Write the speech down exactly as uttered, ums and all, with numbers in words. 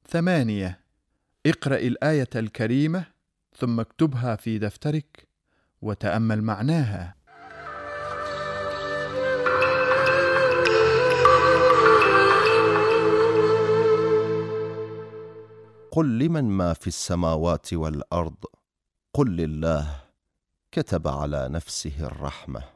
ثمانية. اقرأ الآية الكريمة ثم اكتبها في دفترك وتأمل معناها. قل لمن ما في السماوات والأرض قل لله كتب على نفسه الرحمة.